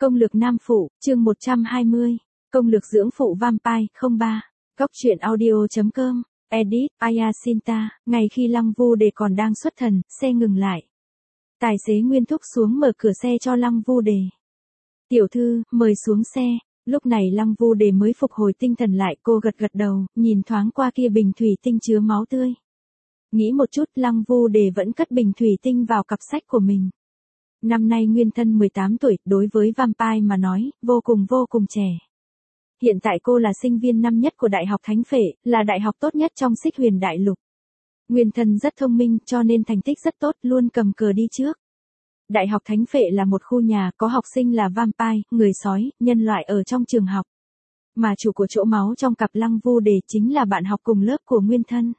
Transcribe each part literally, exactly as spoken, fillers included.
Công lược nam phụ, chương một trăm hai mươi. Công lược dưỡng phụ Vampire, không ba. Góc truyện audio.com. Edit, Ayasinta. Ngày khi Lăng Vu Đề còn đang xuất thần, xe ngừng lại. Tài xế Nguyên thúc xuống mở cửa xe cho Lăng Vu Đề. Tiểu thư, mời xuống xe. Lúc này Lăng Vu Đề mới phục hồi tinh thần lại, cô gật gật đầu, nhìn thoáng qua kia bình thủy tinh chứa máu tươi. Nghĩ một chút, Lăng Vu Đề vẫn cất bình thủy tinh vào cặp sách của mình. Năm nay Nguyên thân mười tám tuổi, đối với Vampire mà nói, vô cùng vô cùng trẻ. Hiện tại cô là sinh viên năm nhất của Đại học Thánh Phệ, là đại học tốt nhất trong Xích Huyền Đại Lục. Nguyên thân rất thông minh, cho nên thành tích rất tốt, luôn cầm cờ đi trước. Đại học Thánh Phệ là một khu nhà, có học sinh là Vampire, người sói, nhân loại ở trong trường học. Mà chủ của chỗ máu trong cặp Lăng Vu Đề chính là bạn học cùng lớp của Nguyên thân.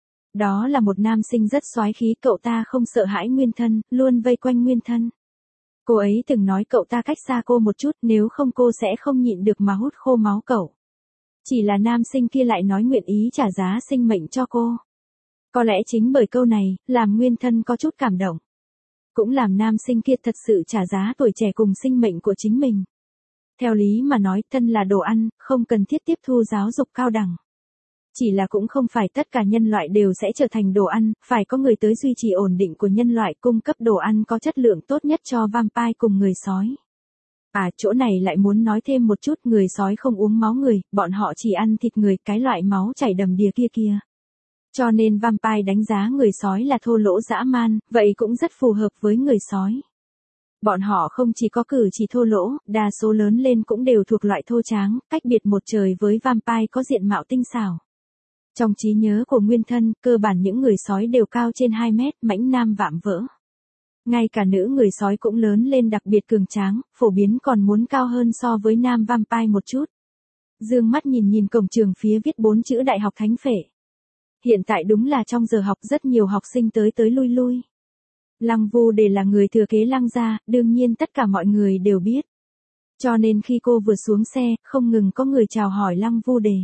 Đó là một nam sinh rất soái khí, cậu ta không sợ hãi Nguyên thân, luôn vây quanh Nguyên thân. Cô ấy từng nói cậu ta cách xa cô một chút, nếu không cô sẽ không nhịn được mà hút khô máu cậu. Chỉ là nam sinh kia lại nói nguyện ý trả giá sinh mệnh cho cô. Có lẽ chính bởi câu này, làm Nguyên thân có chút cảm động. Cũng làm nam sinh kia thật sự trả giá tuổi trẻ cùng sinh mệnh của chính mình. Theo lý mà nói, thân là đồ ăn, không cần thiết tiếp thu giáo dục cao đẳng. Chỉ là cũng không phải tất cả nhân loại đều sẽ trở thành đồ ăn, phải có người tới duy trì ổn định của nhân loại, cung cấp đồ ăn có chất lượng tốt nhất cho Vampire cùng người sói. À, chỗ này lại muốn nói thêm một chút, người sói không uống máu người, bọn họ chỉ ăn thịt người, cái loại máu chảy đầm đìa kia kia. Cho nên Vampire đánh giá người sói là thô lỗ dã man, vậy cũng rất phù hợp với người sói. Bọn họ không chỉ có cử chỉ thô lỗ, đa số lớn lên cũng đều thuộc loại thô tráng, cách biệt một trời với Vampire có diện mạo tinh xảo. Trong trí nhớ của Nguyên thân, cơ bản những người sói đều cao trên hai mét, mãnh nam vạm vỡ. Ngay cả nữ người sói cũng lớn lên đặc biệt cường tráng, phổ biến còn muốn cao hơn so với nam Vampire một chút. Dương mắt nhìn nhìn cổng trường phía viết bốn chữ Đại học Thánh Phệ. Hiện tại đúng là trong giờ học rất nhiều học sinh tới tới lui lui. Lăng Vu Đề là người thừa kế Lăng gia, đương nhiên tất cả mọi người đều biết. Cho nên khi cô vừa xuống xe, không ngừng có người chào hỏi Lăng Vu Đề.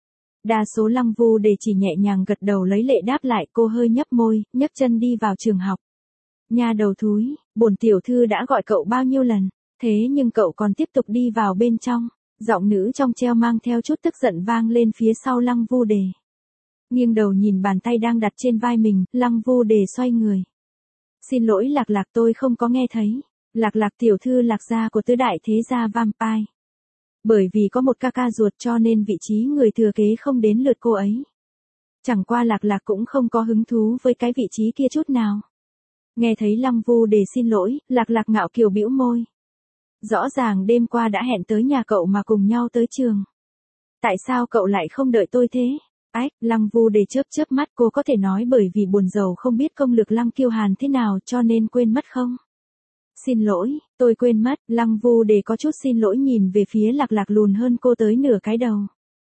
Đa số Lăng Vu Đề chỉ nhẹ nhàng gật đầu lấy lệ đáp lại, cô hơi nhấp môi, nhấc chân đi vào trường học. Nha đầu thúi, bổn tiểu thư đã gọi cậu bao nhiêu lần, thế nhưng cậu còn tiếp tục đi vào bên trong. Giọng nữ trong treo mang theo chút tức giận vang lên phía sau Lăng Vu Đề. Nghiêng đầu nhìn bàn tay đang đặt trên vai mình, Lăng Vu Đề xoay người. Xin lỗi Lạc Lạc, tôi không có nghe thấy. Lạc Lạc tiểu thư Lạc gia của tứ đại thế gia Vampire. Bởi vì có một ca ca ruột cho nên vị trí người thừa kế không đến lượt cô ấy. Chẳng qua Lạc Lạc cũng không có hứng thú với cái vị trí kia chút nào. Nghe thấy Lăng Vu Đề xin lỗi, Lạc Lạc ngạo kiều bĩu môi. Rõ ràng đêm qua đã hẹn tới nhà cậu mà cùng nhau tới trường. Tại sao cậu lại không đợi tôi thế? Ách, Lăng Vu Đề chớp chớp mắt, cô có thể nói bởi vì buồn rầu không biết công lược Lăng Kiêu Hàn thế nào cho nên quên mất không? Xin lỗi, tôi quên mất. Lăng Vu Đề có chút xin lỗi nhìn về phía Lạc Lạc lùn hơn cô tới nửa cái đầu.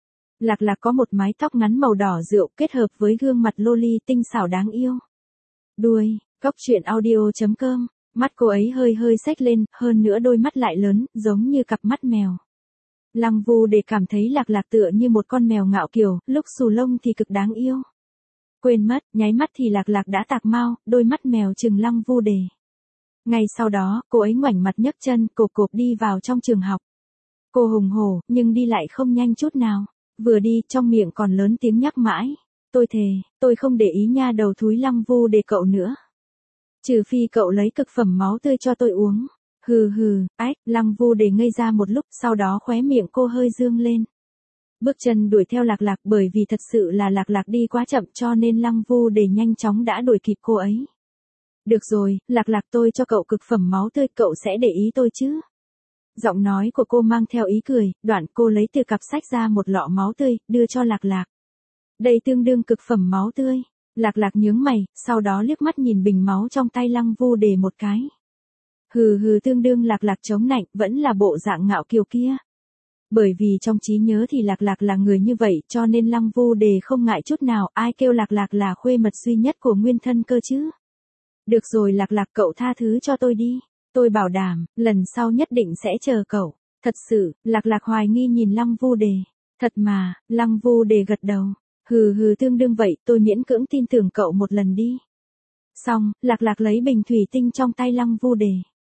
Lạc Lạc có một mái tóc ngắn màu đỏ rượu kết hợp với gương mặt loli tinh xảo đáng yêu. Đuôi, góc truyện audio.com, mắt cô ấy hơi hơi xếch lên, hơn nữa đôi mắt lại lớn, giống như cặp mắt mèo. Lăng Vu Đề cảm thấy Lạc Lạc tựa như một con mèo ngạo kiều, lúc xù lông thì cực đáng yêu. Quên mất, nháy mắt thì Lạc Lạc đã tạc mau, đôi mắt mèo trừng Lăng Vu Đề. Ngay sau đó, cô ấy ngoảnh mặt nhấc chân, cộp cộp đi vào trong trường học. Cô hùng hổ, nhưng đi lại không nhanh chút nào. Vừa đi, trong miệng còn lớn tiếng nhắc mãi. Tôi thề, tôi không để ý nha đầu thúi Lăng Vu Đề cậu nữa. Trừ phi cậu lấy cực phẩm máu tươi cho tôi uống. Hừ hừ, ách, Lăng Vu Đề ngây ra một lúc, sau đó khóe miệng cô hơi dương lên. Bước chân đuổi theo Lạc Lạc, bởi vì thật sự là Lạc Lạc đi quá chậm cho nên Lăng Vu Đề nhanh chóng đã đuổi kịp cô ấy. Được rồi, Lạc Lạc, tôi cho cậu cực phẩm máu tươi, cậu sẽ để ý tôi chứ? Giọng nói của cô mang theo ý cười, đoạn cô lấy từ cặp sách ra một lọ máu tươi, đưa cho Lạc Lạc. Đây tương đương cực phẩm máu tươi. Lạc Lạc nhướng mày, sau đó liếc mắt nhìn bình máu trong tay Lăng Vu Đề một cái. Hừ hừ, tương đương Lạc Lạc chống nạnh, vẫn là bộ dạng ngạo kiều kia. Bởi vì trong trí nhớ thì Lạc Lạc là người như vậy, cho nên Lăng Vu Đề không ngại chút nào, ai kêu Lạc Lạc là khuê mật duy nhất của Nguyên thân cơ chứ. Được rồi Lạc Lạc, cậu tha thứ cho tôi đi. Tôi bảo đảm, lần sau nhất định sẽ chờ cậu. Thật sự, Lạc Lạc hoài nghi nhìn Lăng Vu Đề. Thật mà, Lăng Vu Đề gật đầu. Hừ hừ, tương đương vậy, tôi miễn cưỡng tin tưởng cậu một lần đi. Xong, Lạc Lạc lấy bình thủy tinh trong tay Lăng Vu Đề.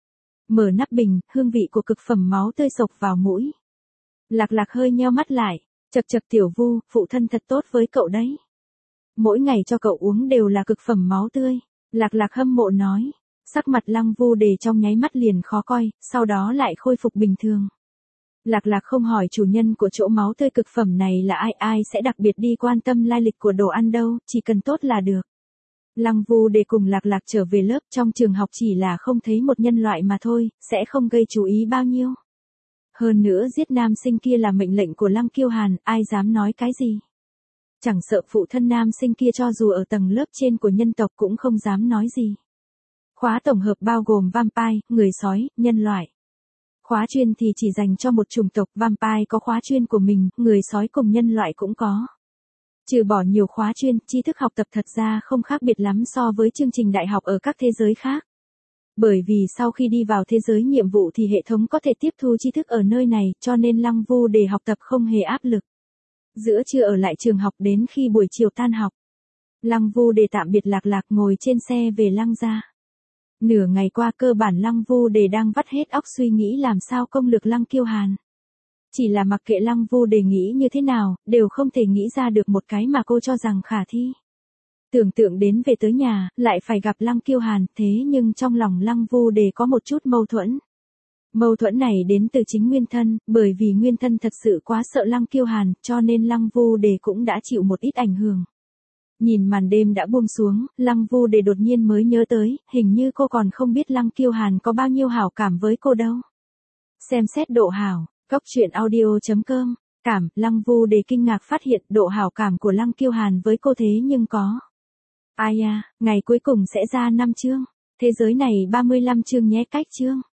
Mở nắp bình, hương vị của cực phẩm máu tươi sộc vào mũi. Lạc Lạc hơi nheo mắt lại, chậc chậc Tiểu Vu, phụ thân thật tốt với cậu đấy. Mỗi ngày cho cậu uống đều là cực phẩm máu tươi. Lạc Lạc hâm mộ nói. Sắc mặt Lăng Vu Đề trong nháy mắt liền khó coi, sau đó lại khôi phục bình thường. Lạc Lạc không hỏi chủ nhân của chỗ máu tươi cực phẩm này là ai, ai sẽ đặc biệt đi quan tâm lai lịch của đồ ăn đâu, chỉ cần tốt là được. Lăng Vu Đề cùng Lạc Lạc trở về lớp, trong trường học chỉ là không thấy một nhân loại mà thôi, sẽ không gây chú ý bao nhiêu. Hơn nữa giết nam sinh kia là mệnh lệnh của Lăng Kiêu Hàn, ai dám nói cái gì. Chẳng sợ phụ thân nam sinh kia cho dù ở tầng lớp trên của nhân tộc cũng không dám nói gì. Khóa tổng hợp bao gồm vampire, người sói, nhân loại. Khóa chuyên thì chỉ dành cho một chủng tộc, vampire có khóa chuyên của mình, người sói cùng nhân loại cũng có. Trừ bỏ nhiều khóa chuyên, tri thức học tập thật ra không khác biệt lắm so với chương trình đại học ở các thế giới khác. Bởi vì sau khi đi vào thế giới nhiệm vụ thì hệ thống có thể tiếp thu tri thức ở nơi này, cho nên Lăng Vu Đề học tập không hề áp lực. Giữa trưa ở lại trường học đến khi buổi chiều tan học. Lăng Vu Đề tạm biệt Lạc Lạc ngồi trên xe về Lăng gia. Nửa ngày qua cơ bản Lăng Vu Đề đang vắt hết óc suy nghĩ làm sao công lược Lăng Kiêu Hàn. Chỉ là mặc kệ Lăng Vu Đề nghĩ như thế nào, đều không thể nghĩ ra được một cái mà cô cho rằng khả thi. Tưởng tượng đến về tới nhà, lại phải gặp Lăng Kiêu Hàn, thế nhưng trong lòng Lăng Vu Đề có một chút mâu thuẫn. Mâu thuẫn này đến từ chính Nguyên Thân, bởi vì Nguyên Thân thật sự quá sợ Lăng Kiêu Hàn, cho nên Lăng Vu Đề cũng đã chịu một ít ảnh hưởng. Nhìn màn đêm đã buông xuống, Lăng Vu Đề đột nhiên mới nhớ tới, hình như cô còn không biết Lăng Kiêu Hàn có bao nhiêu hảo cảm với cô đâu. Xem xét độ hảo, Cốc truyện audio chấm com, cảm, Lăng Vu Đề kinh ngạc phát hiện độ hảo cảm của Lăng Kiêu Hàn với cô thế nhưng có. Ai à, ngày cuối cùng sẽ ra năm chương, thế giới này ba mươi lăm chương nhé, cách chương.